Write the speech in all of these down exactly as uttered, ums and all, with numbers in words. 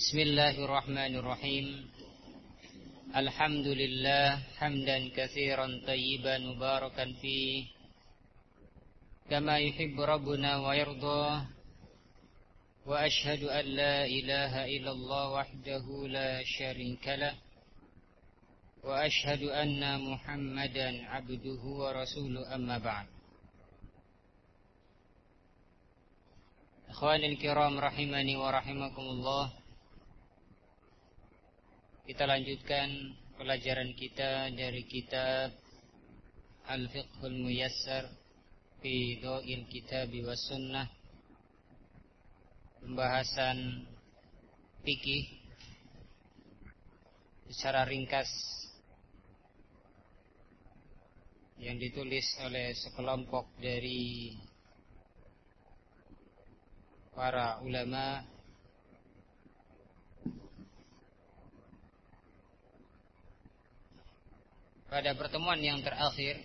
Bismillahirrahmanirrahim. Alhamdulillah hamdan katsiran tayyiban mubarakan fi kama yuhibbu rabbuna wa yarda. Wa ashhadu an la ilaha illallah wahdahu la syarika lah. Wa ashhadu anna Muhammadan abduhu wa rasuluhu, amma ba'd. Ikhwanil kiram rahimani wa rahimakumullah. Kita lanjutkan pelajaran kita dari kitab Al-Fiqhul Muyassar fi Dhawil Kitab was Sunnah, pembahasan fikih secara ringkas yang ditulis oleh sekelompok dari para ulama. Pada pertemuan yang terakhir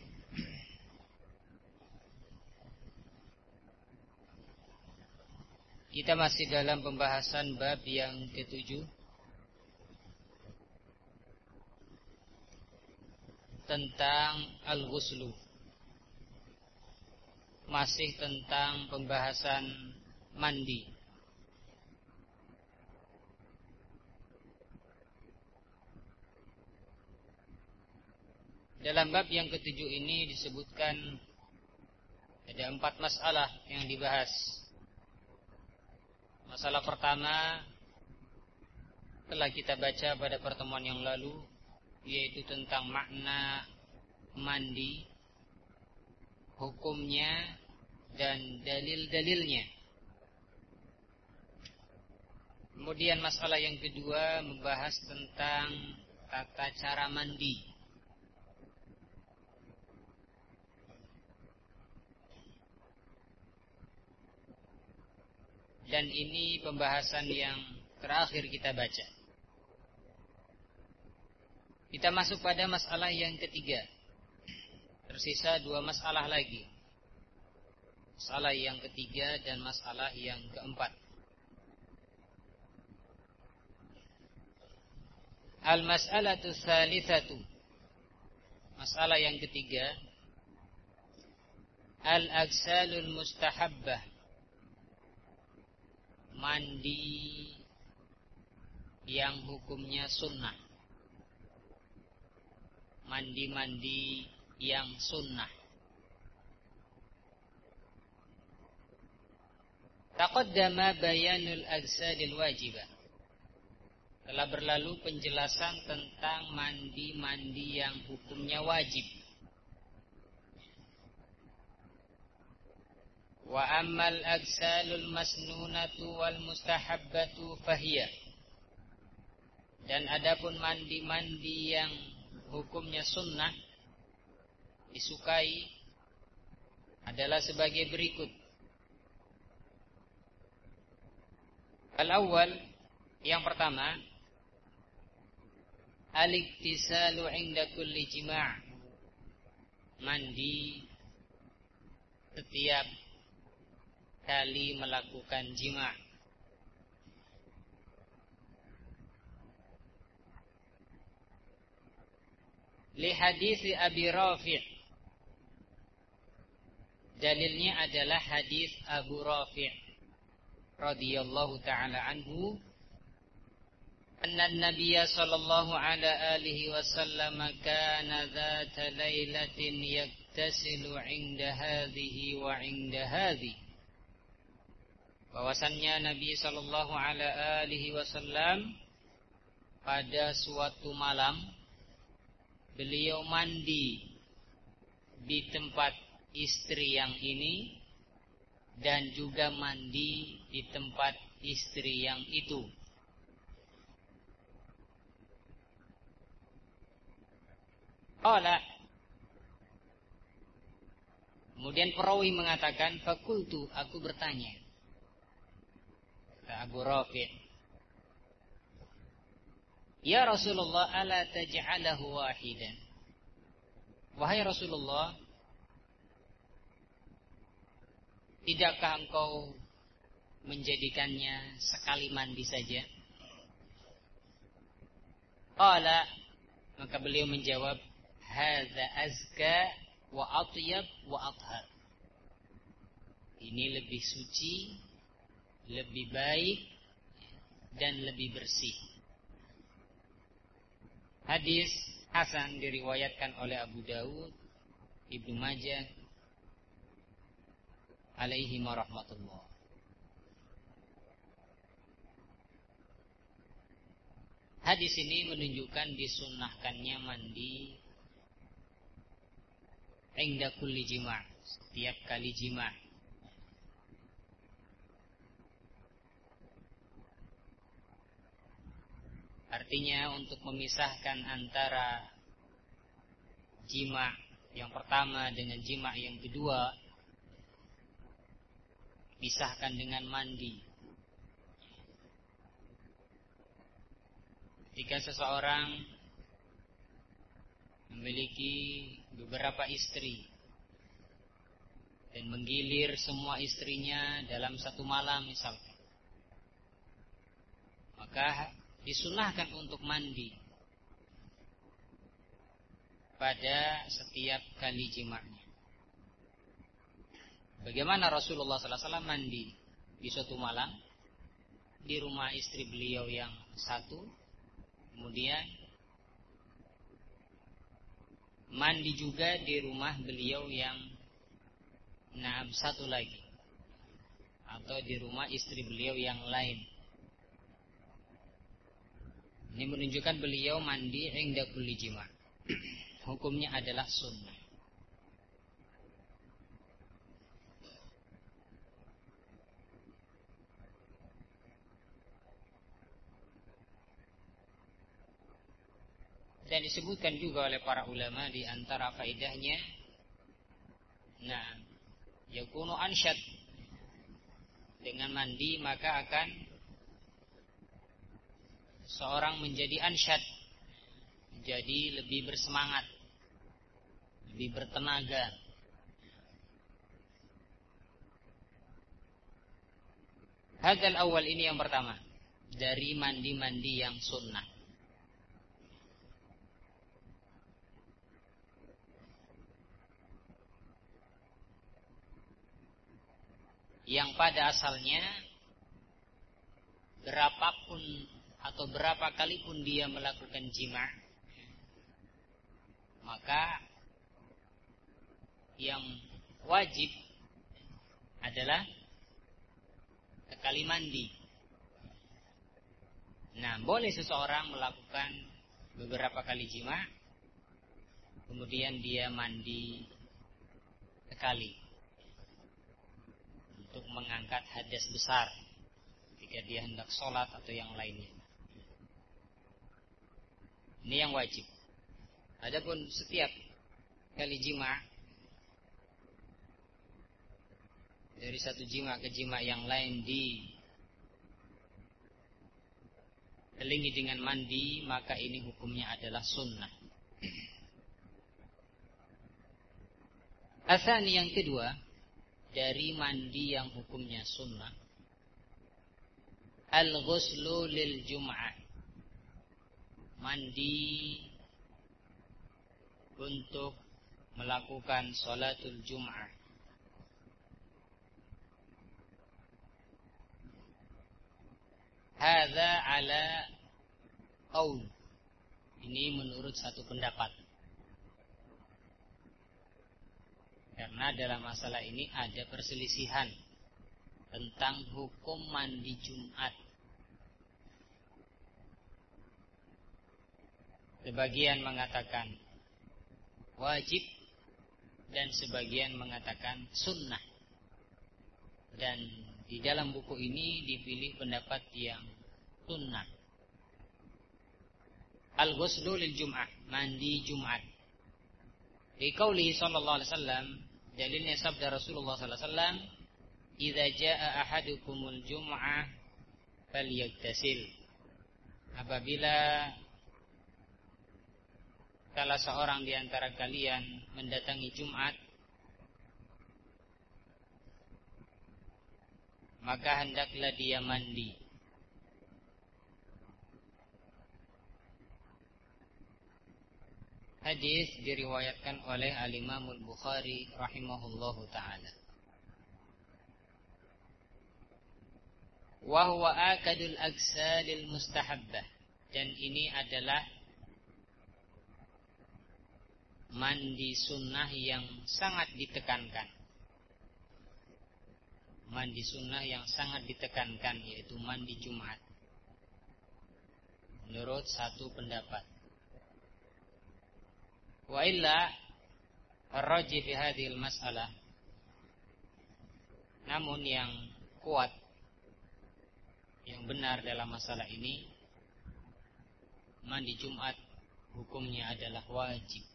kita masih dalam pembahasan bab yang ketujuh tentang al-ghuslu. Masih tentang pembahasan mandi. Dalam bab yang ketujuh ini disebutkan ada empat masalah yang dibahas. Masalah pertama telah kita baca pada pertemuan yang lalu, yaitu tentang makna mandi, hukumnya, dan dalil-dalilnya. Kemudian masalah yang kedua membahas tentang tata cara mandi. Dan ini pembahasan yang terakhir kita baca. Kita masuk pada masalah yang ketiga. Tersisa dua masalah lagi. Masalah yang ketiga dan masalah yang keempat. Al-mas'alatu tsalitsatu. Masalah yang ketiga. Al-agsalul mustahabbah. Mandi yang hukumnya sunnah. Mandi-mandi yang sunnah. Taqaddama bayanul agsadil wajibah. Telah berlalu penjelasan tentang mandi-mandi yang hukumnya wajib. Wa ammal agsalul masnunatu wal mustahabbatu fahiyah. Dan adapun mandi-mandi yang hukumnya sunnah, disukai, adalah sebagai berikut. Al-awwal, yang pertama, al-iktisalu 'inda kulli jima'. Mandi setiap kali melakukan jima'. Li hadis Abi Rafi'. Dalilnya adalah hadis Abu Rafi' radhiyallahu taala anhu, anna an-nabiy sallallahu ala alihi wasallam kana dzata lailatin yaktasilu 'inda hadhihi wa 'inda hadhihi. Bahwasannya Nabi sallallahu alaihi wasallam pada suatu malam beliau mandi di tempat istri yang ini dan juga mandi di tempat istri yang itu. Qala, kemudian perawi mengatakan, fakultu, aku bertanya. Abu Rafi', ya Rasulullah, ala taj'alahu wahidan. Wahai Rasulullah, tidakkah engkau menjadikannya sekali mandi saja? Qala, maka beliau menjawab, hadza azka wa atyab wa athhar. Ini lebih suci, lebih baik, dan lebih bersih. Hadis hasan diriwayatkan oleh Abu Dawud, Ibnu Majah, alaihi warahmatullah. Hadis ini menunjukkan disunnahkannya mandi inda kulli jima', setiap kali jima'. Artinya untuk memisahkan antara jima' yang pertama dengan jima' yang kedua, pisahkan dengan mandi. Jika seseorang memiliki beberapa istri dan menggilir semua istrinya dalam satu malam misalnya, maka disunahkan untuk mandi pada setiap kali jima'nya. Bagaimana Rasulullah sallallahu alaihi wasallam mandi di suatu malam di rumah istri beliau yang satu, kemudian mandi juga di rumah beliau yang enam satu lagi, atau di rumah istri beliau yang lain. Ini menunjukkan beliau mandi inda kulli jima'. Hukumnya adalah sunnah. Dan disebutkan juga oleh para ulama di antara faedahnya, nah, yakunu ansyad, dengan mandi maka akan seorang menjadi ansyad, menjadi lebih bersemangat, lebih bertenaga. Hadzal awal, ini yang pertama dari mandi-mandi yang sunnah. Yang pada asalnya berapapun atau berapa kali pun dia melakukan jima', maka yang wajib adalah sekali mandi. Nah, boleh seseorang melakukan beberapa kali jima', kemudian dia mandi sekali untuk mengangkat hadas besar ketika dia hendak sholat atau yang lainnya. Ini yang wajib. Adapun setiap kali jima' dari satu jima' ke jima' yang lain diselingi dengan mandi, maka ini hukumnya adalah sunnah. Asani, yang kedua dari mandi yang hukumnya sunnah, al-ghuslu lil jum'ah, mandi untuk melakukan sholatul jum'ah. Hadza ala qaul, ini menurut satu pendapat. Karena dalam masalah ini ada perselisihan tentang hukum mandi Jumat. Sebagian mengatakan wajib dan sebagian mengatakan sunnah. Dan di dalam buku ini dipilih pendapat yang sunnah. Al-ghuslu lil jum'ah, mandi Jumat. Di qauli sallallahu alaihi wasallam, dalilnya sabda Rasulullah sallallahu alaihi wasallam, "Idza jaa ahadukumul jum'ah falyaghtasil." Apabila salah seorang di antara kalian mendatangi Jumat, maka hendaklah dia mandi. hadis diriwayatkan oleh Al-Imam Al-Bukhari rahimahullahu ta'ala. Wa huwa akadul aksalil mustahabbah. Dan ini adalah mandi sunnah yang sangat ditekankan. Mandi sunnah yang sangat ditekankan, yaitu mandi Jumat, menurut satu pendapat. Wa illa ar-rajih fi hadhihi al-mas'alah. Namun yang kuat, yang benar dalam masalah ini, mandi Jumat hukumnya adalah wajib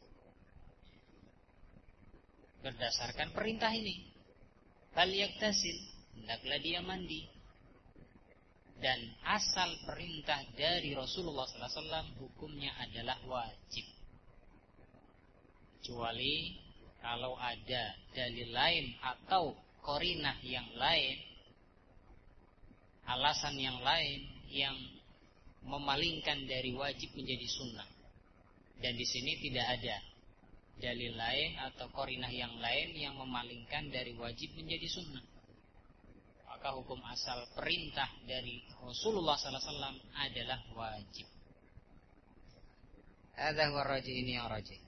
berdasarkan perintah ini. Falyaktasil, hendaklah dia mandi. Dan asal perintah dari Rasulullah sallallahu alaihi wasallam hukumnya adalah wajib. Kecuali kalau ada dalil lain atau qarinah yang lain, alasan yang lain yang memalingkan dari wajib menjadi sunnah. Dan di sini tidak ada dalil lain atau qarinah yang lain yang memalingkan dari wajib menjadi sunnah. Maka hukum asal perintah dari Rasulullah sallallahu alaihi wasallam adalah wajib. Hadza huwa rajih, ini yang rajih.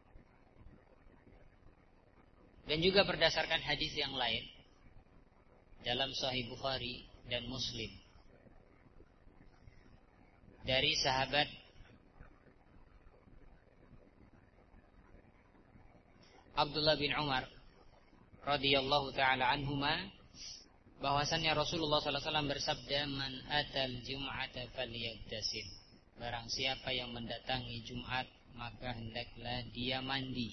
Dan juga berdasarkan hadis yang lain dalam Sahih Bukhari dan Muslim dari sahabat Abdullah bin Umar radhiyallahu taala anhuma, bahwasannya Rasulullah sallallahu alaihi wasallam bersabda, "Man atal jum'ata falyagtasil." Barang siapa yang mendatangi Jumat, maka hendaklah dia mandi.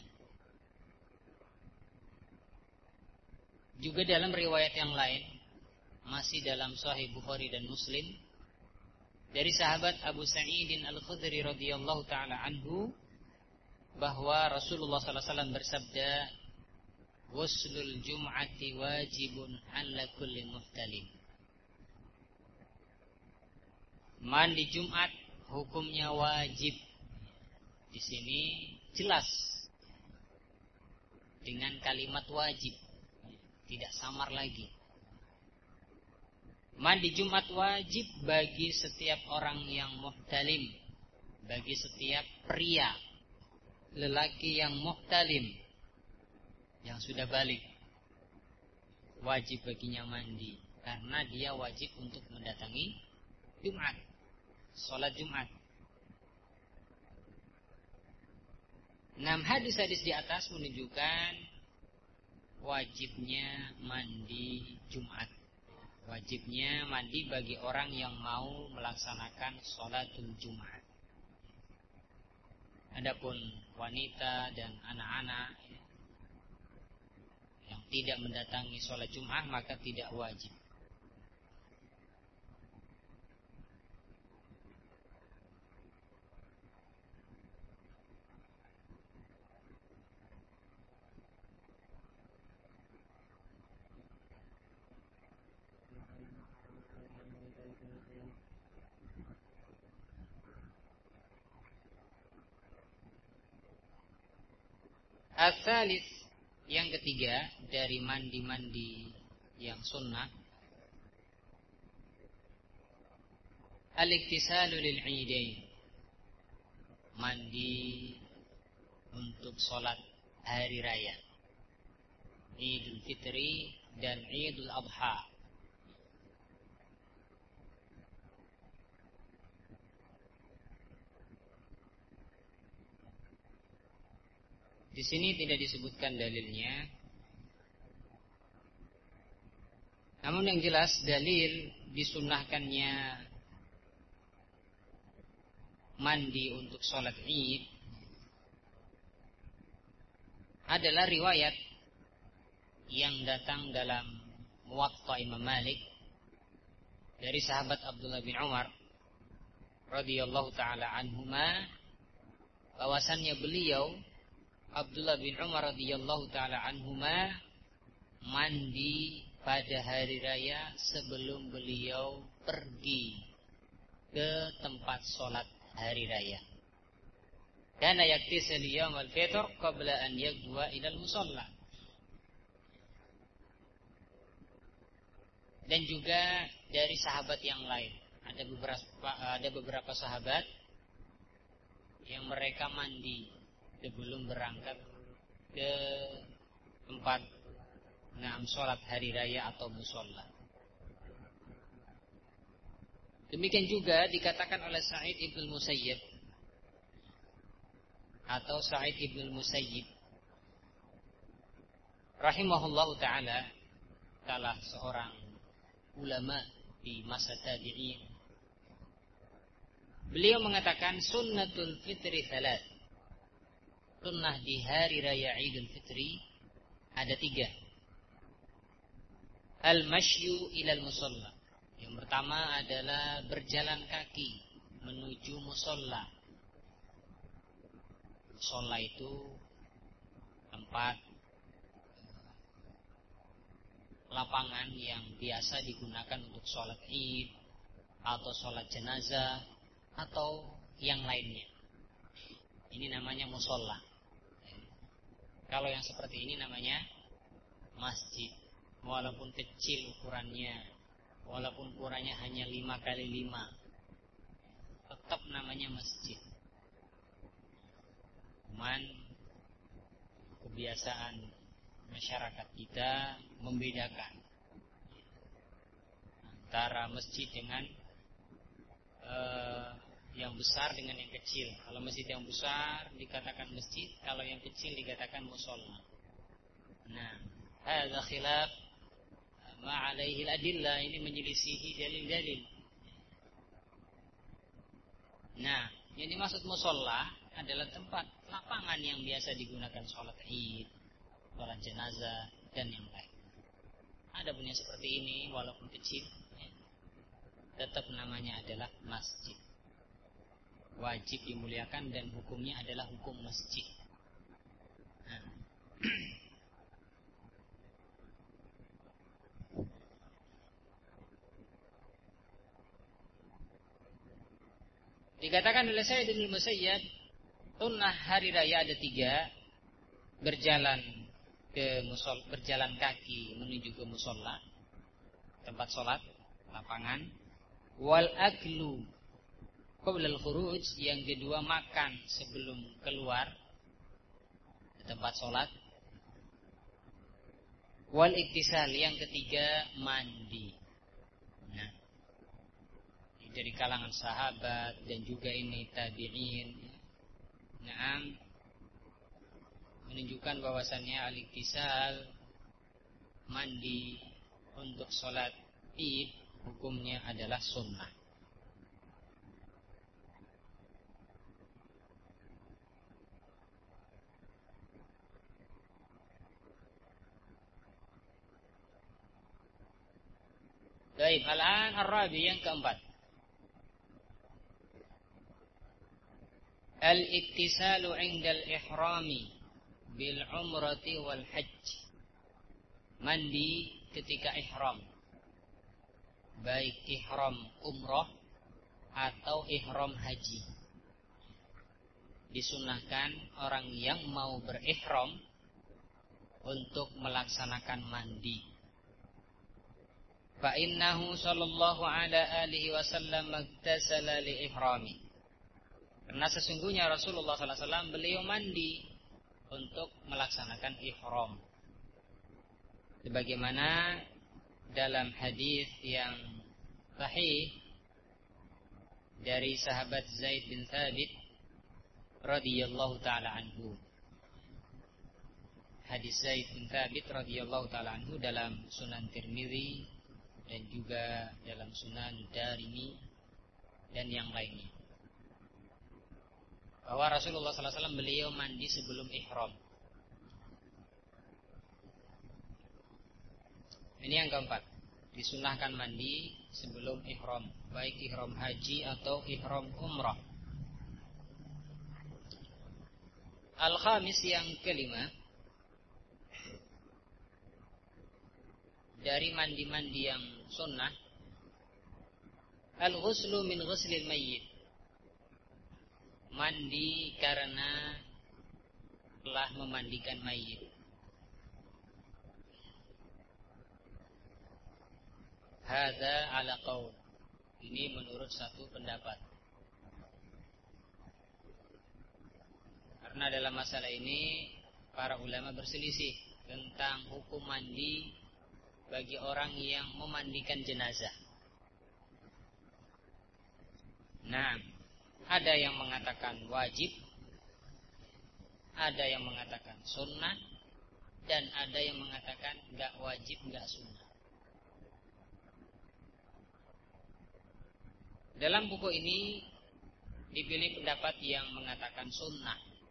Juga dalam riwayat yang lain, masih dalam Sahih Bukhari dan Muslim, dari sahabat Abu Sa'idin Al-Khudri radhiyallahu taala anhu, bahwa Rasulullah sallallahu alaihi wasallam bersabda, "Ghuslul jum'ati wajibun 'ala kulli muhtalim." Mandi Jumat hukumnya wajib. Di sini jelas dengan kalimat wajib, tidak samar lagi. Mandi Jumat wajib bagi setiap orang yang muhtalim, bagi setiap pria lelaki yang muhtalim, yang sudah balik, wajib baginya mandi, karena dia wajib untuk mendatangi Jumat, sholat Jumat. Enam hadis-hadis di atas menunjukkan wajibnya mandi Jumat, wajibnya mandi bagi orang yang mau melaksanakan sholatul Jumat. Adapun wanita dan anak-anak yang tidak mendatangi sholat Jumat, maka tidak wajib. Al-thalits, yang ketiga dari mandi-mandi yang sunnah, al-iktisalu lil-idain, mandi untuk sholat hari raya, Idul Fitri dan Idul Adha. Di sini tidak disebutkan dalilnya. Namun yang jelas dalil disunnahkannya mandi untuk sholat Id adalah riwayat yang datang dalam Muwatta Imam Malik dari sahabat Abdullah bin Umar radhiyallahu taala anhuma, bahwasannya beliau Abdullah bin Umar radhiyallahu taala anhuma mandi pada hari raya sebelum beliau pergi ke tempat sholat hari raya. kana yaktasil yaumul fitr qabla an yaghwa ila al-musalla. Dan juga dari sahabat yang lain, ada beberapa ada beberapa sahabat yang mereka mandi sebelum berangkat ke tempat Naam sholat hari raya atau musalla. Demikian juga dikatakan oleh Sa'id ibn Musayyib atau Sa'id ibn Musayyib rahimahullahu ta'ala, salah seorang ulama di masa tabi'in. Beliau mengatakan sunnatul fitri thalath. Sunnah di hari raya Idul Fitri ada tiga. Al-mashyu ilal musalla. Yang pertama adalah berjalan kaki menuju musalla. Musalla itu tempat lapangan yang biasa digunakan untuk sholat id atau sholat jenazah atau yang lainnya. Ini namanya musalla. Kalau yang seperti ini namanya masjid. Walaupun kecil ukurannya, walaupun ukurannya hanya lima kali lima, tetap namanya masjid. Cuman kebiasaan masyarakat kita membedakan antara masjid dengan uh, yang besar dengan yang kecil. Kalau masjid yang besar dikatakan masjid, kalau yang kecil dikatakan musholla. Nah, hadza khilaf ma alaihi al-adillah, ini menyelisihi dalil-dalil. Nah, yang dimaksud musholla adalah tempat lapangan yang biasa digunakan sholat id, sholat jenazah dan yang lain. Ada punya seperti ini walaupun kecil, ya, tetap namanya adalah masjid. Wajib dimuliakan dan hukumnya adalah hukum masjid. Nah. Dikatakan oleh Sa'id bin Musayyib, sunnah hari raya ada tiga. Berjalan ke musol, berjalan kaki menuju ke musola, tempat sholat, lapangan. Wal aklu qabla al-khuruj, yang kedua makan sebelum keluar ke tempat sholat. Wal iktisal, yang ketiga mandi. Nah, dari kalangan sahabat dan juga ini tabi'in, nah, menunjukkan bahwasannya al-iktisal, mandi untuk sholat id, hukumnya adalah sunnah. Baik, al-an ar-rabi, yang keempat. Al-iktisalu 'inda al-ihrami bil umrati wal hajj. Mandi ketika ihram, baik ihram umrah atau ihram haji. Disunahkan orang yang mau berihram untuk melaksanakan mandi. Fa innahu sallallahu ala alihi wasallam iktasala li ihrami. Karena sesungguhnya Rasulullah sallallahu alaihi wasallam beliau mandi untuk melaksanakan ihram. Sebagaimana dalam hadis yang sahih dari sahabat Zaid bin Thabit radhiyallahu taala anhu. Hadis Zaid bin Thabit radhiyallahu taala anhu dalam Sunan Tirmidzi dan juga dalam Sunan Darimi dan yang lainnya. Bahwa Rasulullah sallallahu alaihi wasallam beliau mandi sebelum ihram. Ini yang keempat, disunahkan mandi sebelum ihram, baik ihram haji atau ihram umrah. Al-khamis, yang kelima, dari mandi-mandi yang sunnah, al-ghuslu min ghuslil mayyit. mandi karena telah memandikan mayit. Hadza ala qaul. Ini menurut satu pendapat. Karena dalam masalah ini para ulama berselisih tentang hukum mandi bagi orang yang memandikan jenazah. Nah, ada yang mengatakan wajib, ada yang mengatakan sunnah, dan ada yang mengatakan enggak wajib, enggak sunnah. Dalam buku ini dipilih pendapat yang mengatakan sunnah.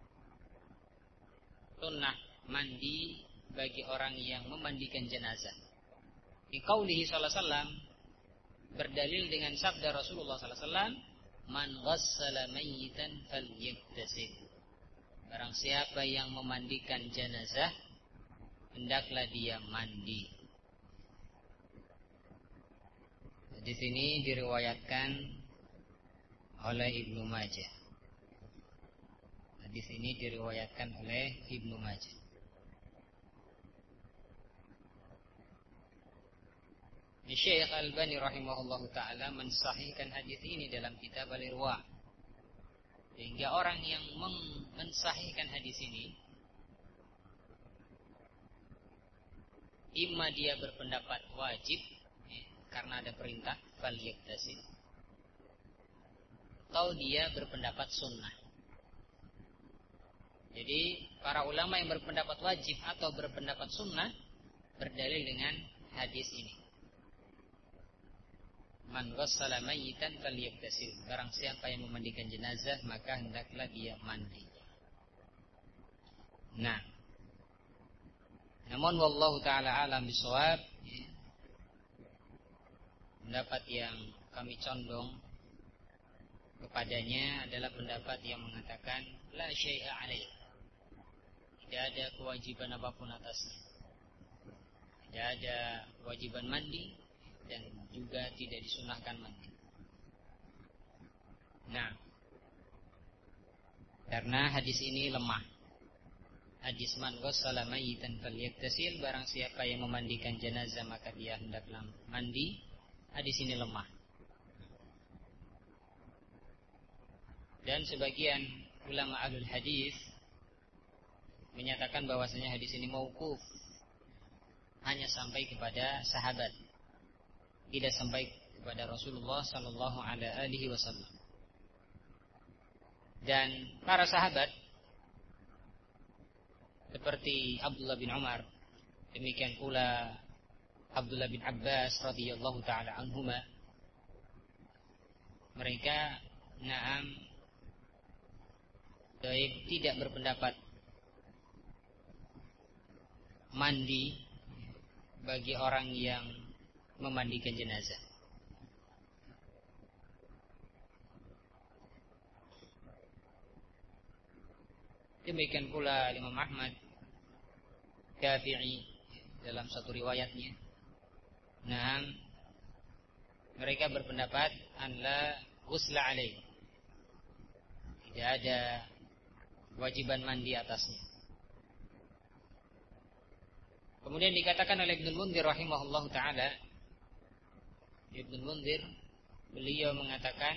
Sunnah mandi bagi orang yang memandikan jenazah. Di qaulihi sallallahu alaihi wasallam berdalil dengan sabda Rasulullah sallallahu alaihi wasallam, "Man ghassala mayyitan falyaktasil." Barang siapa yang memandikan jenazah, hendaklah dia mandi. Di sini diriwayatkan oleh Ibnu Majah. Di sini diriwayatkan oleh Ibnu Majah. Syekh Al-Albani rahimahullahu taala mensahihkan hadis ini dalam kitab Al-Irwa. Sehingga orang yang mensahihkan hadis ini, imma dia berpendapat wajib karena ada perintah fal yaktasil, atau dia berpendapat sunnah. Jadi para ulama yang berpendapat wajib atau berpendapat sunnah berdalil dengan hadis ini. Man ghassala mayyitan falyaktasil. Barang siapa yang memandikan jenazah, maka hendaklah dia mandi. Nah, namun wallahu taala alam bisawab, pendapat yang kami condong kepadanya adalah pendapat yang mengatakan la syai'a alaih. Tidak ada kewajiban apapun atasnya. Tidak ada kewajiban mandi dan juga tidak disunahkan mandi. Nah, karena hadis ini lemah. Hadis man ghassala mayyitan falyaktasil, barang siapa yang memandikan jenazah maka dia hendaklah mandi. Hadis ini lemah. Dan sebagian ulama ahlul hadis menyatakan bahwasanya hadis ini mauquf, hanya sampai kepada sahabat, tidak sampai kepada Rasulullah sallallahu alaihi wasallam. Dan para sahabat seperti Abdullah bin Umar, demikian pula Abdullah bin Abbas radhiyallahu taala anhuma, mereka na'am tidak berpendapat mandi bagi orang yang memandikan jenazah. Demikian pula Imam Ahmad, Syafi'i dalam satu riwayatnya. Nah, mereka berpendapat an la ghusla alaih. Tidak ada kewajiban mandi atasnya. Kemudian dikatakan oleh Ibnu Munzir rahimahullahu taala, Ibnu Munzir beliau mengatakan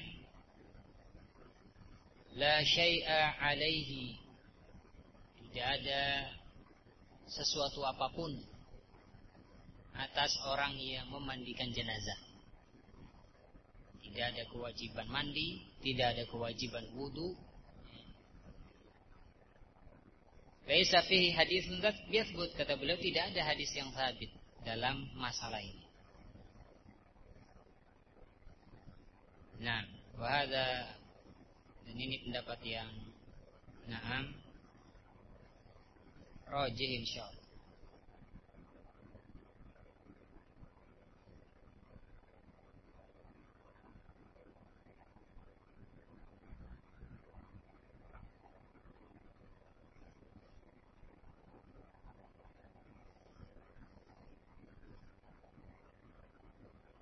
la syai'a alaihi, tidak ada sesuatu apapun atas orang yang memandikan jenazah. Tidak ada kewajiban mandi, tidak ada kewajiban wudu. Laisa fihi haditsun yathbut, kata beliau, tidak ada hadis yang sabit dalam masalah ini. Nah, wa hadza, dan ini pendapat yang na'am rajih insyaallah.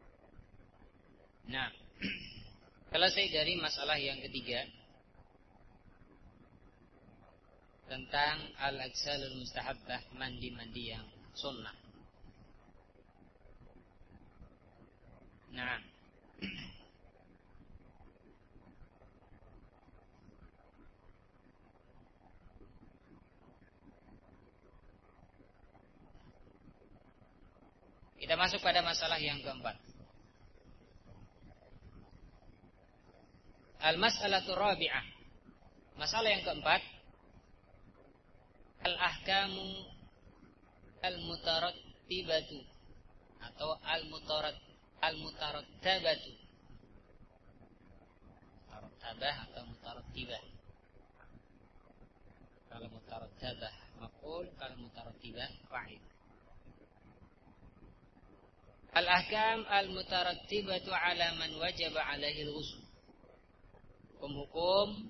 Nah, selesai dari masalah yang ketiga, tentang al-agsalul mustahabbah, mandi-mandi yang sunnah. Nah, kita masuk pada masalah yang keempat. Al-mas'alatu rabi'ah. Masalah yang keempat, al-ahkamu al-mutarattibatu atau al-mutarat al-mutarattabatu. Mutattabah atau mutarattibah. Kalau mutarattabah maf'ul, kalau mutarattibah fa'il. Al-ahkam al-mutarattibatu ala man wajaba alaihi al-ghusl. Hukum-hukum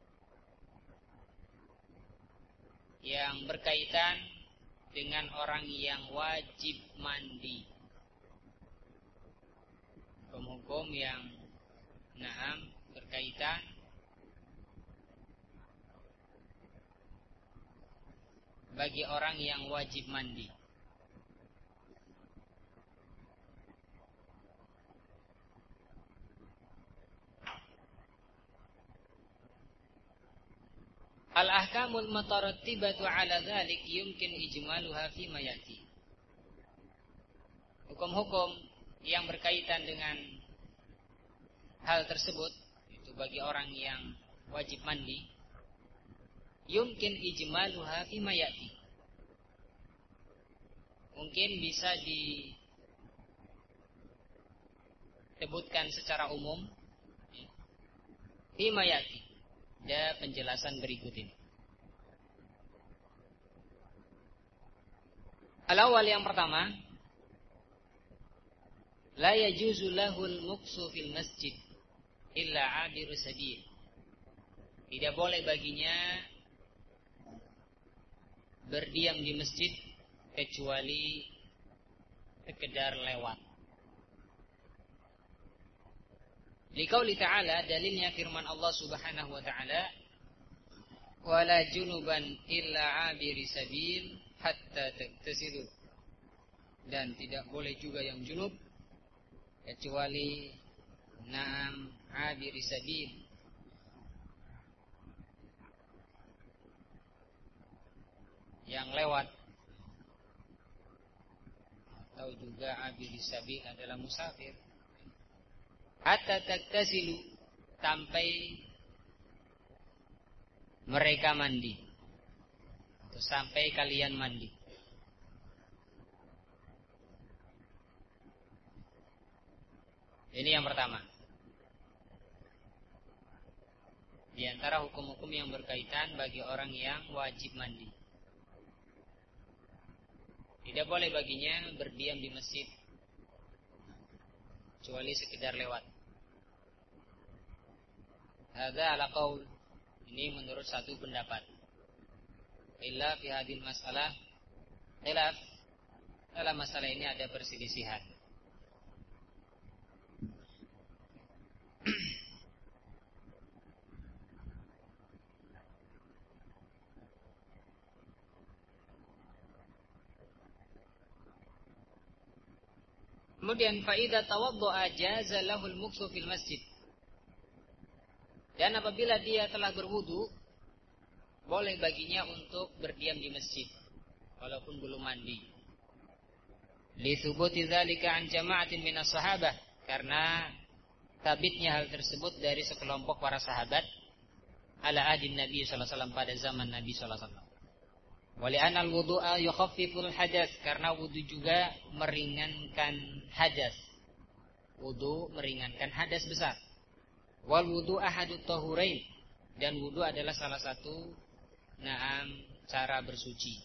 yang berkaitan dengan orang yang wajib mandi. Hukum-hukum yang naam berkaitan bagi orang yang wajib mandi. Al-ahkamul mutarattibatu ala dzalik yumkin ijmaluha fi ma yati. Hukum-hukum yang berkaitan dengan hal tersebut itu bagi orang yang wajib mandi, yumkin ijmaluha fi ma yati. Mungkin bisa disebutkan secara umum fi ma yati. Ada penjelasan berikut ini. Al-awwal, yang pertama, la yajuzu lahul muksu fil masjid illa 'abiru sabil. Tidak boleh baginya berdiam di masjid kecuali sekedar lewat. Liqauli ta'ala, dalilnya firman Allah Subhanahu wa ta'ala, wala junuban illa 'abiri sabil hatta taktasilu. Dan tidak boleh juga yang junub kecuali na'am 'abiri sabil, yang lewat, atau juga 'abiri sabil adalah musafir. Hatta taktasilu, sampai mereka mandi, atau sampai kalian mandi. Ini yang pertama. Di antara hukum-hukum yang berkaitan bagi orang yang wajib mandi, tidak boleh baginya berdiam di masjid kecuali sekedar lewat. Hadza ala qaul, ini menurut satu pendapat. Illa fi hadil masalah khilaf, dalam masalah ini ada perselisihan. Kemudian fa idza tawaddaa jaza lahul muksu fil masjid. Dan apabila dia telah berwudu, boleh baginya untuk berdiam di masjid walaupun belum mandi. Li thubuti dzalika an jama'atin minas sahabah, karena sabitnya hal tersebut dari sekelompok para sahabat ala adin Nabi sallallahu alaihi wasallam, pada zaman Nabi sallallahu alaihi wasallam. Wa li anna al-wudu'a yukhaffiful hadas, karena wudu juga meringankan hadas. Wudu meringankan hadas besar. Wal wudu ahadut tahurain, dan wudu adalah salah satu naam cara bersuci.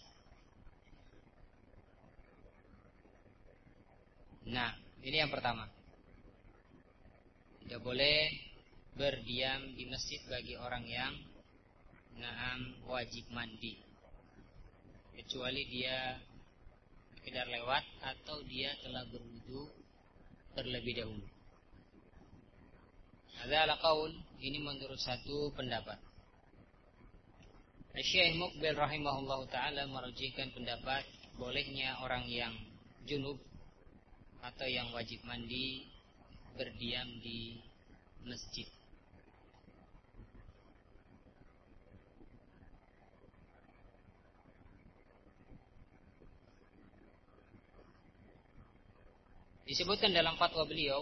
Nah, ini yang pertama. Tidak boleh berdiam di masjid bagi orang yang naam wajib mandi, kecuali dia sekedar lewat atau dia telah berwudu terlebih dahulu. Hadza ala qaul, ini menurut satu pendapat. Syekh Muqbil rahimahullahu taala merujukkan pendapat bolehnya orang yang junub atau yang wajib mandi berdiam di masjid. Disebutkan dalam fatwa beliau,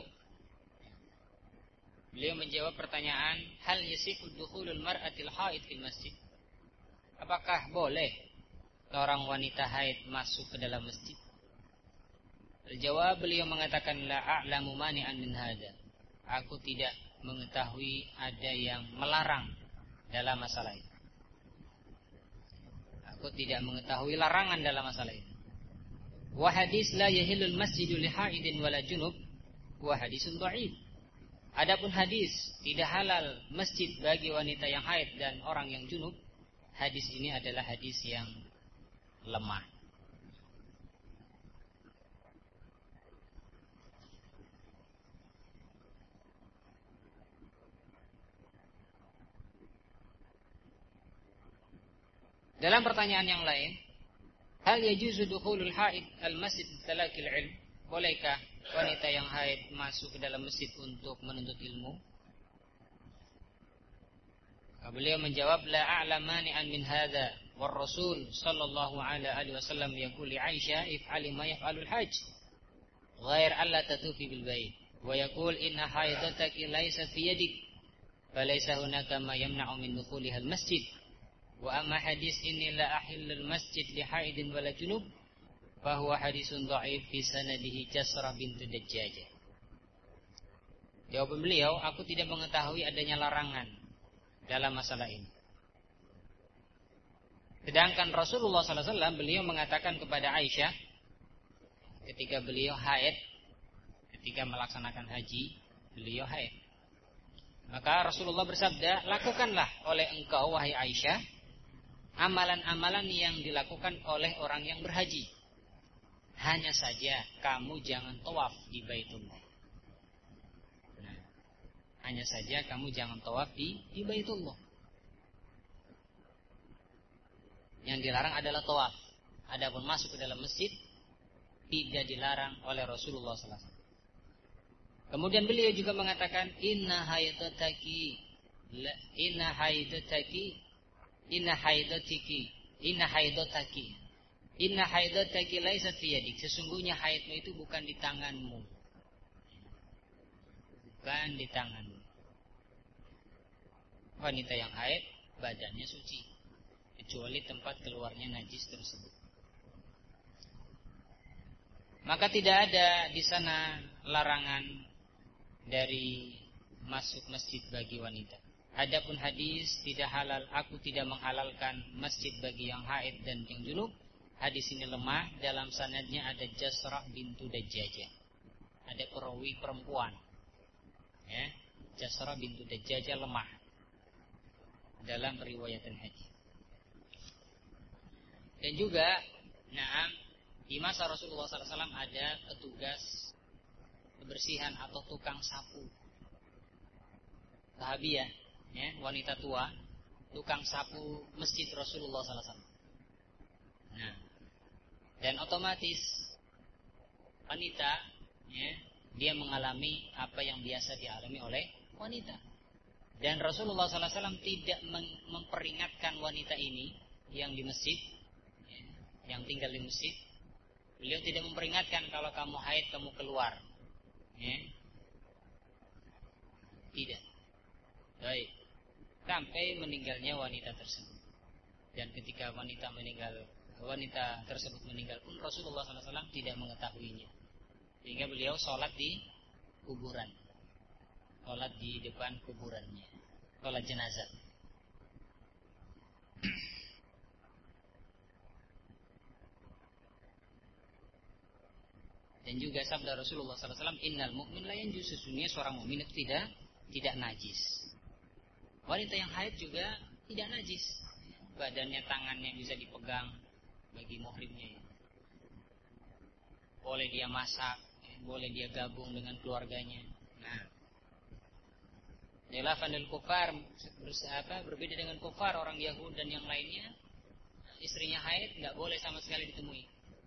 beliau menjawab pertanyaan, hal yasihu dukhulul mar'atil haid fil masjid? Apakah boleh seorang wanita haid masuk ke dalam masjid? Jawab, beliau mengatakan, la a'lamu mani'an min hadza. Aku tidak mengetahui ada yang melarang dalam masalah ini. Aku tidak mengetahui larangan dalam masalah ini. Wa hadis la yahillul masjidu li haidin wala junub wa hadisun dha'if. Adapun hadis tidak halal masjid bagi wanita yang haid dan orang yang junub, hadis ini adalah hadis yang lemah. Dalam pertanyaan yang lain, hal yajuzu dukhulul haid al-masjid talaqil ilm? Bolehkah wanita yang haid masuk ke dalam masjid untuk menuntut ilmu? Beliau menjawab, la a'lam mani'an min hadza war rasul sallallahu alaihi wasallam yaqul li Aisyah if'ali ma yaf'alul hajj ghair alla tatufi bil bait wa yaqul inna haidataki laysat fi yadik falaysa hunaka ma yamna'u min dukhuliha al masjid. Wa amma hadis inni la ahillul masjid li haidin wala junub fa huwa hadisun dha'if fi sanadihi Jasrah bintu Dajjajah. Jawaban beliau, aku tidak mengetahui adanya larangan dalam masalah ini. Sedangkan Rasulullah sallallahu alaihi wasallam beliau mengatakan kepada Aisyah ketika beliau haid, ketika melaksanakan haji, beliau haid. Maka Rasulullah bersabda, lakukanlah oleh engkau wahai Aisyah amalan-amalan yang dilakukan oleh orang yang berhaji. Hanya saja kamu jangan tawaf di Baitullah. Nah, hanya saja kamu jangan tawaf di, di Baitullah. Yang dilarang adalah tawaf. Adapun masuk ke dalam masjid tidak dilarang oleh Rasulullah sallallahu alaihi wasallam. Kemudian beliau juga mengatakan, inna haidataki inna haidataki Inna haidatiki Inna haidataki Inna haidataki laysat fi yadik. Sesungguhnya haidmu itu bukan di tanganmu. Bukan di tanganmu. Wanita yang haid badannya suci kecuali tempat keluarnya najis tersebut. Maka tidak ada di sana larangan dari masuk masjid bagi wanita. Adapun hadis tidak halal, aku tidak menghalalkan masjid bagi yang haid dan yang junub. Hadis ini lemah, dalam sanadnya ada Jasrah bintu Dajjajah. Ada perawi perempuan. Ya, Jasrah bintu Dajjajah lemah dalam riwayatan hadis. Dan juga, nah, di masa Rasulullah sallallahu alaihi wasallam ada petugas kebersihan atau tukang sapu. Sahabiah, ya, wanita tua, tukang sapu masjid Rasulullah sallallahu alaihi wasallam. Nah, dan otomatis wanita, ya, dia mengalami apa yang biasa dialami oleh wanita. Dan Rasulullah sallallahu alaihi wasallam tidak memperingatkan wanita ini yang di masjid, ya, yang tinggal di masjid. Beliau tidak memperingatkan kalau kamu haid kamu keluar, ya. Tidak. Baik. Sampai meninggalnya wanita tersebut. Dan ketika wanita meninggal, wanita tersebut meninggal pun Rasulullah sallallahu alaihi wasallam tidak mengetahuinya. Sehingga beliau sholat di kuburan, sholat di depan kuburannya, sholat jenazah. Dan juga sabda Rasulullah sallallahu alaihi wasallam, innal mu'min la yanjus, sesungguhnya seorang mukmin itu tidak tidak najis. Wanita yang haid juga tidak najis. Badannya, tangannya bisa dipegang bagi muhrimnya. Boleh dia masak, boleh dia gabung dengan keluarganya. Nah, Khilafan lil kufar, apa, berbeda dengan kufar orang Yahudi dan yang lainnya, istrinya haid nggak boleh sama sekali ditemui.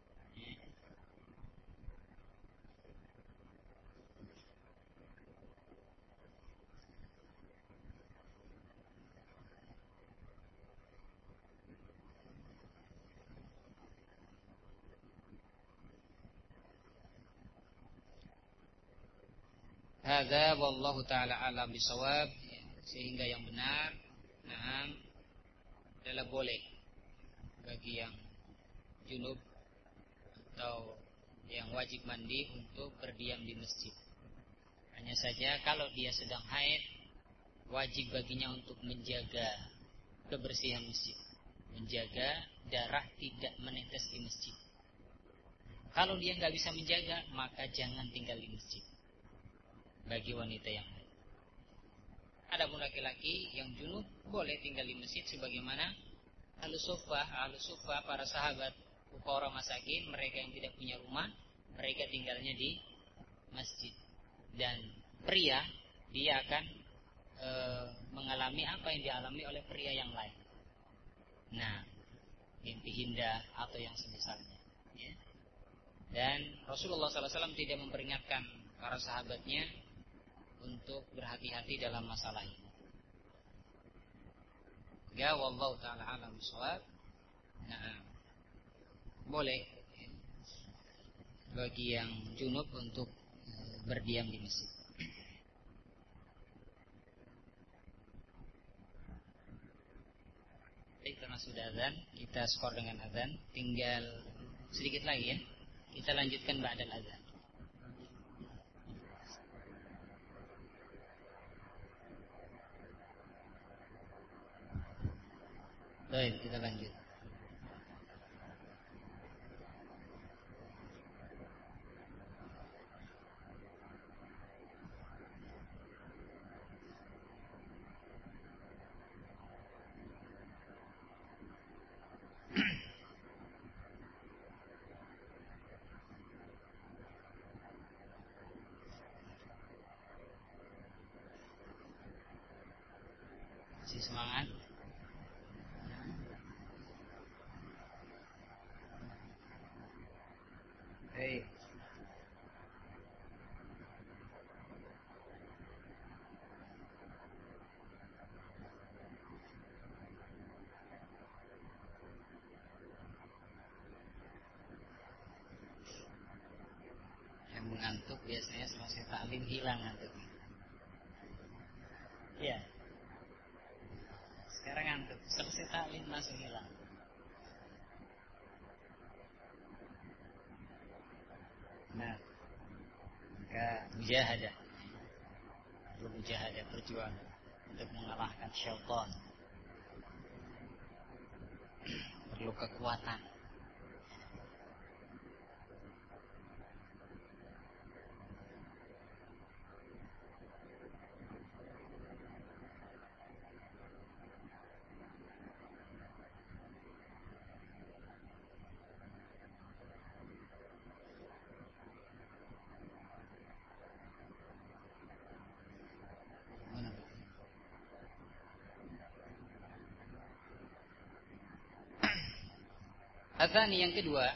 Hadza wallahu taala alam bisawab, sehingga yang benar nah adalah boleh bagi yang junub atau yang wajib mandi untuk berdiam di masjid. Hanya saja kalau dia sedang haid, wajib baginya untuk menjaga kebersihan masjid, menjaga darah tidak menetes di masjid. Kalau dia nggak bisa menjaga, maka jangan tinggal di masjid. Bagi wanita yang haid. Adapun laki-laki yang junub boleh tinggal di masjid, sebagaimana ahlus suffah, ahlus suffah para sahabat fuqara masakin, mereka yang tidak punya rumah, mereka tinggalnya di masjid. Dan pria dia akan e, mengalami apa yang dialami oleh pria yang lain. Nah, mimpi indah atau yang semisalnya. Ya. Dan Rasulullah sallallahu alaihi wasallam tidak memperingatkan para sahabatnya untuk berhati-hati dalam masalah ini. Ya, wallahu ta'ala alam bisawab. Nah, boleh bagi yang junub untuk berdiam di masjid. Baik, karena sudah azan, kita skor dengan azan. Tinggal sedikit lagi ya. Kita lanjutkan ba'dal azan. Baik, kita lanjut. Masih semangat? Baik. Yang mengantuk biasanya selesai taklim hilang ngantuknya. Iya. Sekarang ngantuk, selesai taklim langsung hilang. Nah, maka mujahadah, perlu mujahadah, berjuang untuk mengalahkan syaitan. Perlu kekuatan. Azani yang kedua,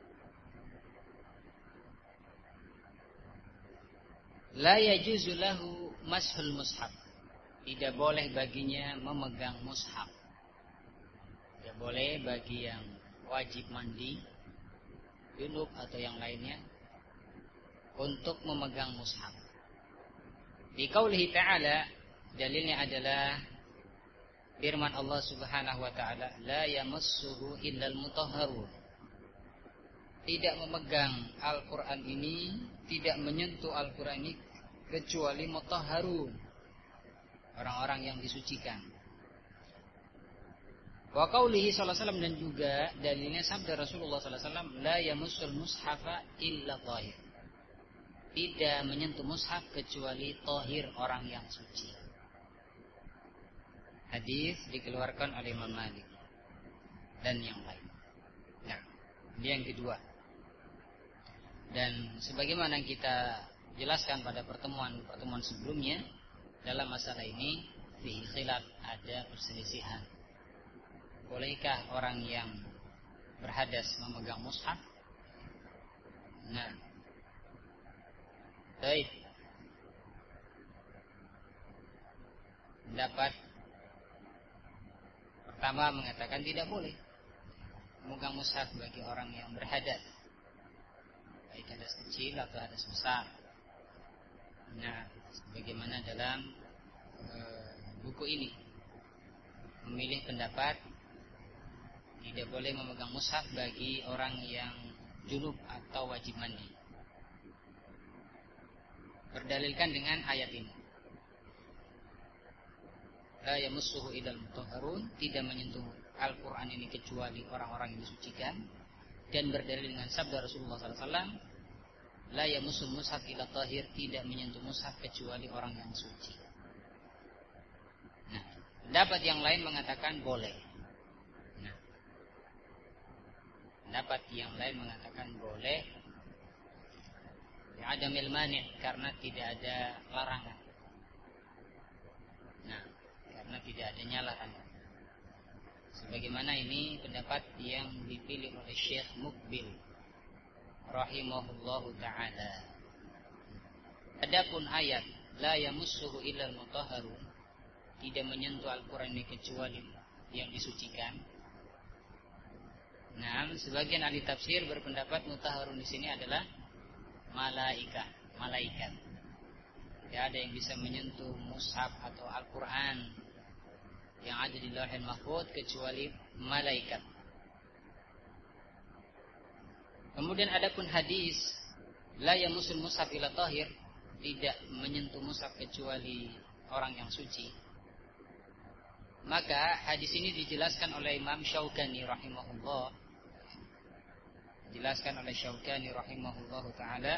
la yajuzu lahu mashul mushaf. Tidak boleh baginya memegang mushaf. Tidak boleh bagi yang wajib mandi, junub atau yang lainnya untuk memegang mushaf. Di qaulihi ta'ala, dalilnya adalah firman Allah Subhanahu wa taala, la yamassuhu illal mutahharun. Tidak memegang Al-Qur'an ini, tidak menyentuh Al-Qur'an ini kecuali mutahharun, orang-orang yang disucikan. Wa qaulihi sallallahu alaihi wasallam, dan juga dalilnya sabda Rasulullah sallallahu alaihi wasallam, la yamassul mushafa illa thahir. Tidak menyentuh mushaf kecuali thahir, orang yang suci. Hadis dikeluarkan oleh Imam Malik dan yang lain. Nah, ini yang kedua. Dan sebagaimana kita jelaskan pada pertemuan-pertemuan sebelumnya, dalam masalah ini fihi khilaf, ada perselisihan. Bolehkah orang yang berhadas memegang mushaf? Nah, baik. Pendapat pertama mengatakan tidak boleh memegang mushaf bagi orang yang berhadas, baik hadas kecil atau hadas besar. Nah, sebagaimana dalam e, buku ini memilih pendapat tidak boleh memegang mushaf bagi orang yang junub atau wajib mandi. Berdalilkan dengan ayat ini. La yamassuhu illal mutahharun, tidak menyentuh Al-Quran ini kecuali orang-orang yang disucikan. Dan berdalil dengan sabda Rasulullah sallallahu alaihi wasallam, la yamassul mushaf illa tahir, tidak menyentuh mushaf kecuali orang yang suci. Nah, pendapat yang lain mengatakan boleh. Nah, pendapat yang lain mengatakan boleh. Ya, ada milmani, karena tidak ada larangan. Nah, karena tidak adanya larangan. Sebagaimana ini pendapat yang dipilih oleh Syekh Mukbil rahimahullahu ta'ala. Adapun ayat la yamassuhu illal mutahharun, tidak menyentuh Al-Quran ini kecuali yang disucikan. Nah, sebagian ahli tafsir berpendapat mutahharun di sini adalah malaikat, malaikat. Tidak ada yang bisa menyentuh mushaf atau Al-Quran yang ada di Lauhul Mahfuz kecuali malaikat. Kemudian adapun hadis la yamassul mushaf illa tahir, tidak menyentuh mushaf kecuali orang yang suci. Maka hadis ini dijelaskan oleh Imam Syaukani rahimahullah. Dijelaskan oleh Syaukani rahimahullahu taala,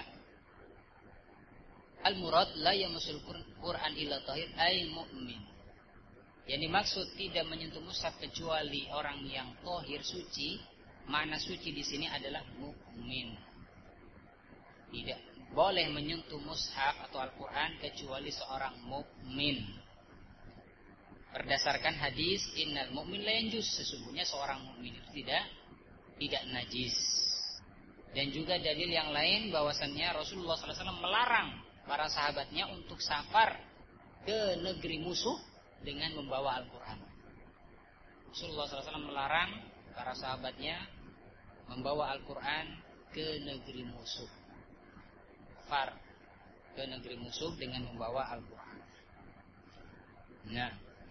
al-murad la yamassul Quran illa tahir ay mu'min. Yang dimaksud tidak menyentuh mushaf kecuali orang yang tahir, suci. Makna suci di sini adalah mukmin. Tidak boleh menyentuh mushaf atau Al-Quran kecuali seorang mukmin. Berdasarkan hadis innal mu'min la yanjus, sesungguhnya seorang mukmin itu tidak tidak najis. Dan juga dalil yang lain bahwasannya Rasulullah sallallahu alaihi wasallam melarang para sahabatnya untuk safar ke negeri musuh dengan membawa Al-Quran. Rasulullah sallallahu alaihi wasallam melarang para sahabatnya membawa Al-Quran ke negeri musuh, far ke negeri musuh dengan membawa Al-Quran. Nah,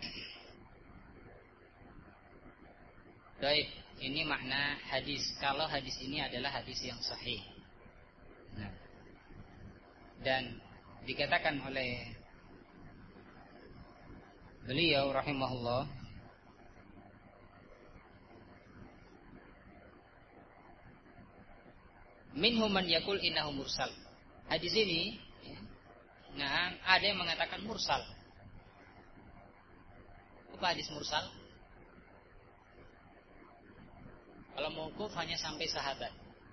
baik, ini makna hadis. Kalau hadis ini adalah hadis yang sahih. Nah, dan dikatakan oleh beliau rahimahullah, minhum man yaqul innahu mursal. Hadis ini ya, nah, ada yang mengatakan mursal. Apa hadis mursal? Kalau mauquf hanya sampai sahabat.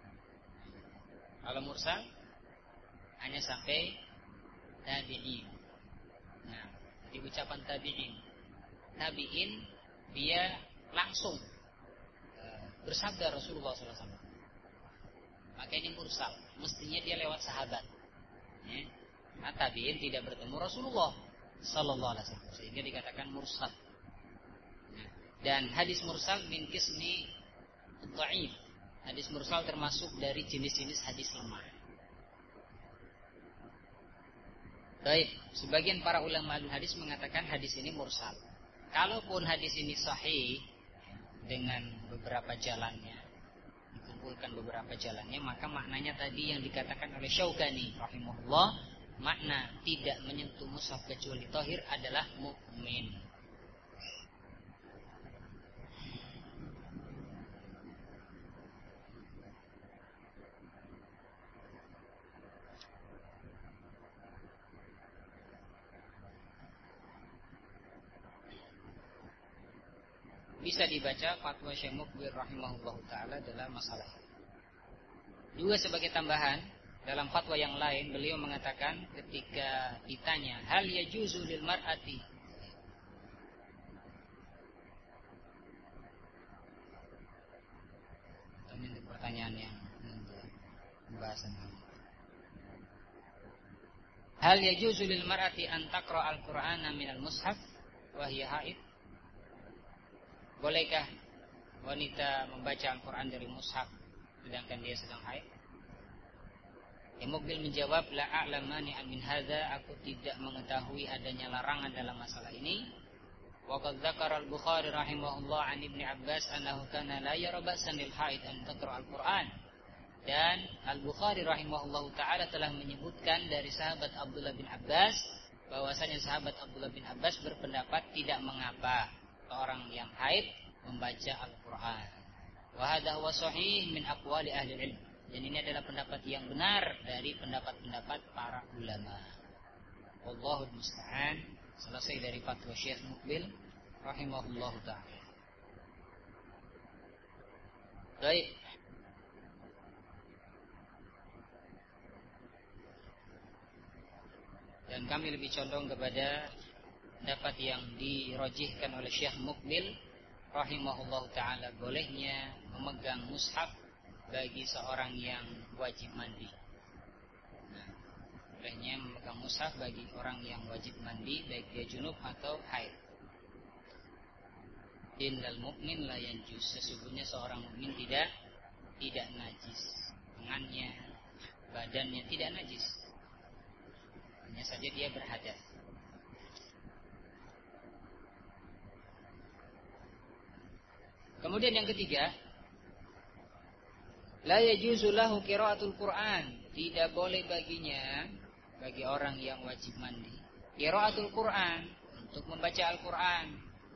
Kalau mursal hanya sampai tabi'in. Nah, di ucapan tabi'in. Tabi'in dia langsung uh, bersabda Rasulullah sallallahu alaihi wasallam. Maka ini mursal, mestinya dia lewat sahabat. Ya. Nah, tabi'in tidak bertemu Rasulullah sallallahu alaihi wasallam, sehingga dikatakan mursal. Nah, dan hadis mursal min qismi dhaif. Hadis mursal termasuk dari jenis-jenis hadis lemah. Baik, sebagian para ulama hadis mengatakan hadis ini mursal. Kalaupun hadis ini sahih dengan beberapa jalannya, dikumpulkan beberapa jalannya, maka maknanya tadi yang dikatakan oleh Syaukani rahimahullah, makna tidak menyentuh mushaf kecuali tahir adalah mukmin. Bisa dibaca fatwa Syekh Mukbil rahimahullah ta'ala dalam masalah. Juga sebagai tambahan, Dalam fatwa yang lain beliau mengatakan ketika ditanya hal yajuzu lil mar'ati, ini pertanyaan yang pembahasan hal yajuzu lil mar'ati an taqra al-Qur'ana minal mushaf wa hiya haid, bolehkah wanita membaca Al-Qur'an dari mushaf sedangkan dia sedang haid? Ya, Muqbil menjawab, la a'lam mani'an min hadza, aku tidak mengetahui adanya larangan dalam masalah ini. Wa qad dzakara al-Bukhari rahimahullah an Ibnu Abbas annahu kana la yara ba'san lil haid an taqra al-Qur'an. Dan Al-Bukhari rahimahullah taala telah menyebutkan dari sahabat Abdullah bin Abbas bahwasanya sahabat Abdullah bin Abbas berpendapat tidak mengapa orang yang haid membaca Al-Qur'an. Wa hadha huwa sahih min aqwali ahli ilm. Dan ini adalah pendapat yang benar dari pendapat-pendapat para ulama. Wallahul musta'an. Selesai dari fatwa Syekh Muqbil rahimahullahu ta'ala. Baik. Dan kami lebih condong kepada pendapat yang dirojihkan oleh Syekh Muqbil rahimahullahu ta'ala, bolehnya memegang mushaf bagi seorang yang wajib mandi. Nah, bolehnya memegang mushaf bagi orang yang wajib mandi, baik dia junub atau haid. Innal mu'min la yanjus, sesungguhnya seorang mukmin tidak tidak najis, tangannya, badannya tidak najis, hanya saja dia berhadas. Kemudian yang ketiga, la yajuzu lahu qiraatul Qur'an, tidak boleh baginya, bagi orang yang wajib mandi, qiraatul Qur'an, untuk membaca Al-Qur'an.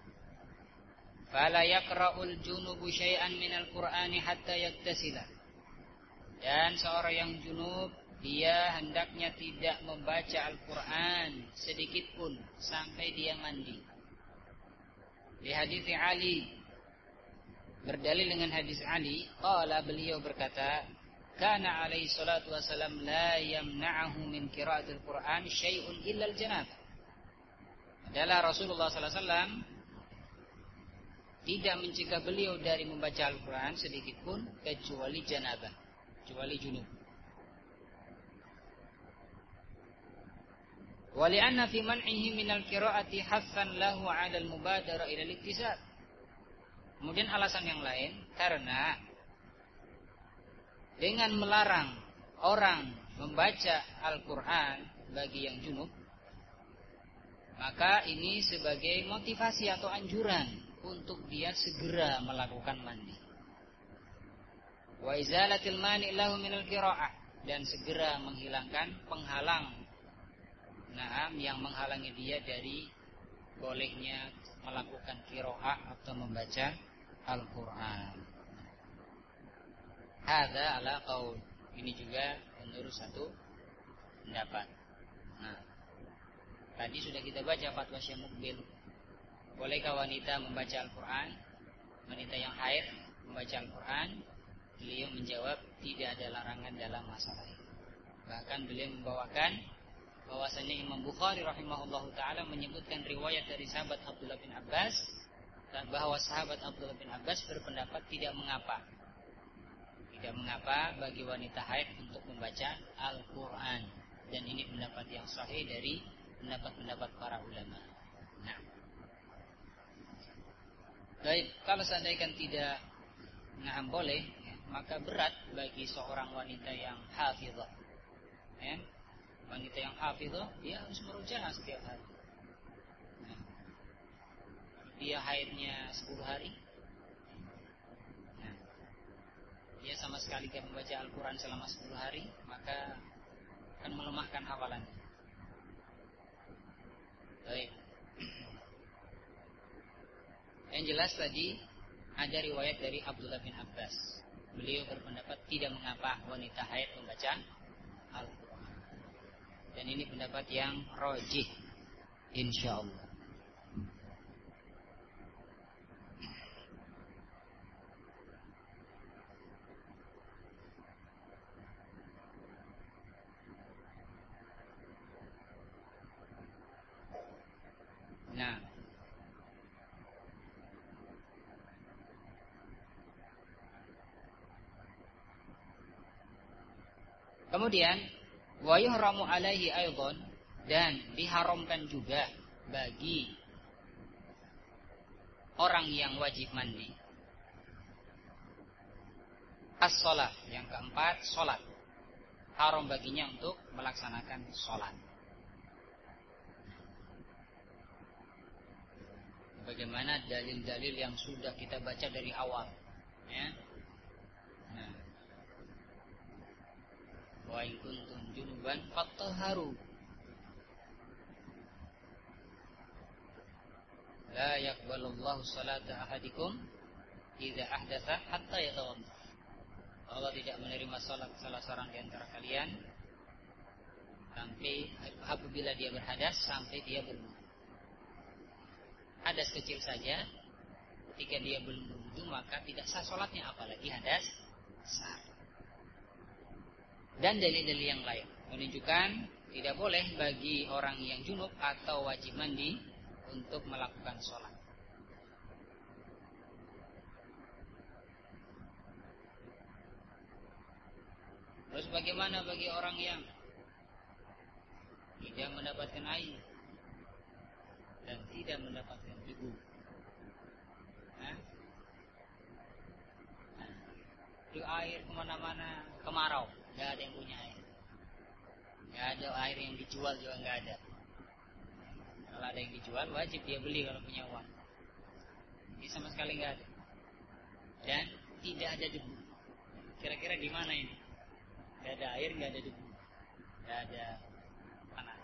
Fala yaqra'ul junubu syai'an minal Qur'ani hatta yaktasila. Dan seorang yang junub, dia hendaknya tidak membaca Al-Qur'an sedikit pun sampai dia mandi. Di hadits Ali, berdalil dengan hadis Ali, qala, beliau berkata, kana alaihi salatu wasalam la yamna'ahu min qiraatil Qur'an syai'un illa al-janabah. Adalah Rasulullah sallallahu alaihi wasallam tidak mencegah beliau dari membaca Al-Qur'an sedikit pun kecuali janabah, kecuali junub. Wa li'anna fi man'ihi min al-qira'ati hassan lahu 'ala al-mubadara ila al-iktisab. Kemudian alasan yang lain, karena dengan melarang orang membaca Al-Quran bagi yang junub, maka ini sebagai motivasi atau anjuran untuk dia segera melakukan mandi. Wa izalatil mani' lahu minal qira'ah, dan segera menghilangkan penghalang, naam, yang menghalangi dia dari bolehnya melakukan qira'ah atau membaca Al-Quran. Hadza ala qaul, ini juga menurut satu pendapat. Nah, tadi sudah kita baca fatwa Syekh Muqbil, bolehkah wanita membaca Al-Quran, wanita yang haid membaca Al-Quran? Beliau menjawab tidak ada larangan dalam masalah ini. Bahkan beliau membawakan bahwasanya Imam Bukhari rahimahullahu taala menyebutkan riwayat dari sahabat Abdullah bin Abbas, bahwa sahabat Abdullah bin Abbas berpendapat tidak mengapa, tidak mengapa bagi wanita haid untuk membaca Al-Quran. Dan ini pendapat yang sahih dari pendapat-pendapat para ulama. Nah, baik, kalau seandainya tidak nah boleh, ya, maka berat bagi seorang wanita yang hafizah, ya, wanita yang hafizah dia harus merujaah setiap hari. Nah, dia haidnya sepuluh hari, nah, dia sama sekali tidak membaca Al-Quran selama sepuluh hari, maka akan melemahkan hafalannya. Baik. Yang jelas tadi ada riwayat dari Abdullah bin Abbas, beliau berpendapat tidak mengapa wanita haid membaca Al-Quran. Dan ini pendapat yang rajih insyaallah. Kemudian wa yuhramu alaihi aidan, dan diharamkan juga bagi orang yang wajib mandi as-shalah, yang keempat salat. Haram baginya untuk melaksanakan salat. Bagaimana dalil-dalil yang sudah kita baca dari awal, ya. Nah, wa in kuntum junuban fattahharu, la yaqbalullahu salata ahadikum idza ahdatsa hatta yatawadda. Allah tidak menerima salat salah seorang di antara kalian sampai apabila dia berhadas, sampai dia berwudu. Hadas kecil saja, ketika dia belum berwudu maka tidak sah salatnya, apalagi hadas besar. Dan dalil-dalil yang lain menunjukkan tidak boleh bagi orang yang junub atau wajib mandi untuk melakukan salat. Terus bagaimana bagi orang yang tidak mendapatkan air dan tidak mendapatkan debu? Nah, di air kemana-mana kemarau, nggak ada yang punya air, nggak ada air yang dijual juga nggak ada. Kalau ada yang dijual wajib dia beli kalau punya uang. Ini sama sekali nggak ada, dan tidak ada debu. Kira-kira di mana ini? Nggak ada air, nggak ada debu, nggak ada tanah.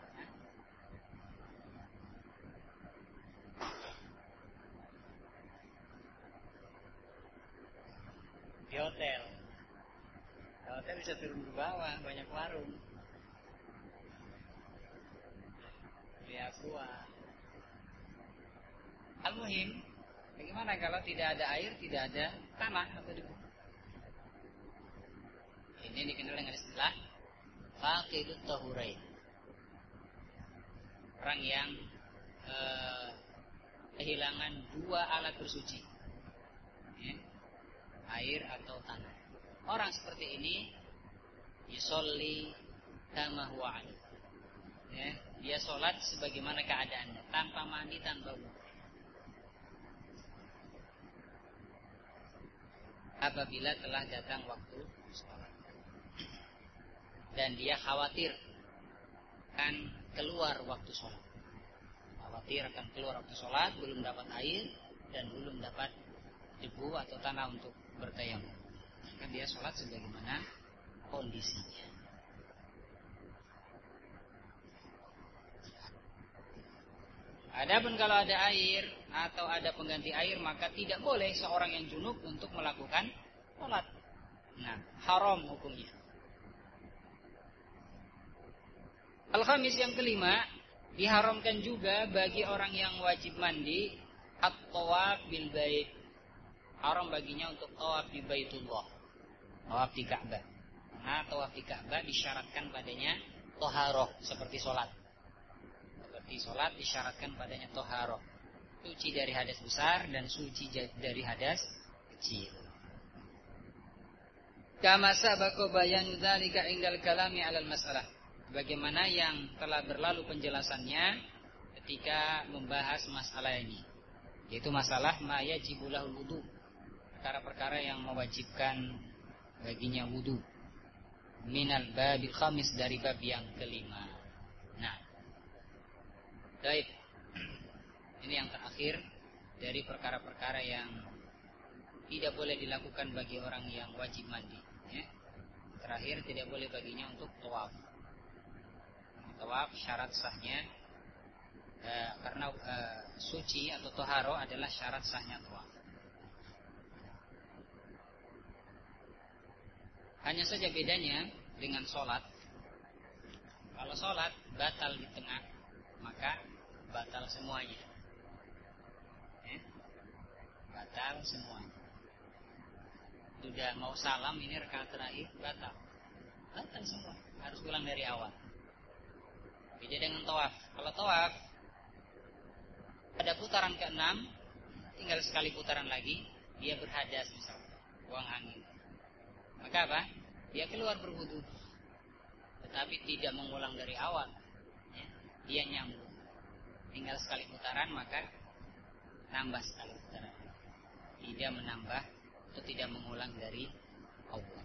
Di hotel, di hotel bisa turun ke bawah, banyak warung, di aqua. Al-muhim, bagaimana kalau tidak ada air, tidak ada tanah atau debu? Ini dikenal dengan istilah faqidut tahurain. Orang yang eh, kehilangan dua alat bersuci, ya, air atau tanah. Orang seperti ini yusolli kama huwa alaihi, ya, dia sholat sebagaimana keadaannya, tanpa mandi, tanpa wudu. Apabila telah datang waktu sholat dan dia khawatir akan keluar waktu sholat, khawatir akan keluar waktu sholat, belum dapat air dan belum dapat debu atau tanah untuk bertayamum, maka dia sholat sebagaimana kondisinya. Adapun kalau ada air atau ada pengganti air, maka tidak boleh seorang yang junub untuk melakukan sholat. Nah, haram hukumnya. Al-khamis, yang kelima, diharamkan juga bagi orang yang wajib mandi at-tawaf bil bait. Haram baginya untuk tawaf di Baitullah, tawaf di Ka'bah. Nah, tawaf di Ka'bah disyaratkan padanya thaharah, seperti sholat. Seperti sholat disyaratkan padanya thaharah, suci dari hadas besar dan suci dari hadas kecil. Kama sabaqa bayanu dzalika indal kalami 'alal mas'alah, bagaimana yang telah berlalu penjelasannya ketika membahas masalah ini, yaitu masalah ma yajibu lahul wudu, perkara-perkara yang mewajibkan baginya wudu, minal babil khamis, dari bab yang kelima. Nah, baik, ini yang terakhir dari perkara-perkara yang tidak boleh dilakukan bagi orang yang wajib mandi, ya. Terakhir, tidak boleh baginya untuk tawaf. Tawaf syarat sahnya eh, karena eh, suci atau toharo adalah syarat sahnya tawaf. Hanya saja bedanya dengan sholat. Kalau sholat batal di tengah, maka batal semuanya, eh? batal semuanya. Sudah mau salam, ini rakaat terakhir, batal, batal semua, harus ulang dari awal. Beda dengan tawaf. Kalau tawaf pada putaran keenam, tinggal sekali putaran lagi, dia berhadas misalnya, buang angin. Maka apa? Dia keluar berwudu. tapi tidak mengulang dari awal, ya, dia nyambung. Tinggal sekali putaran maka nambah sekali putaran. Tidak menambah atau tidak mengulang dari awal.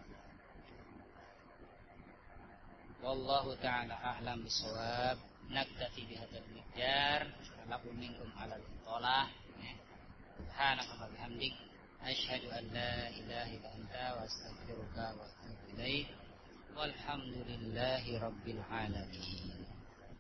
Wallahu ta'ala a'lam bishawab. Naktafi bihadzal miqdar. Salamun minkum 'alal muthalah. Subhanallah bihamdik. Asyhadu an la ilaha illa anta wa astaghfiruka wa atubu ilaik. Walhamdulillahi rabbil alamin.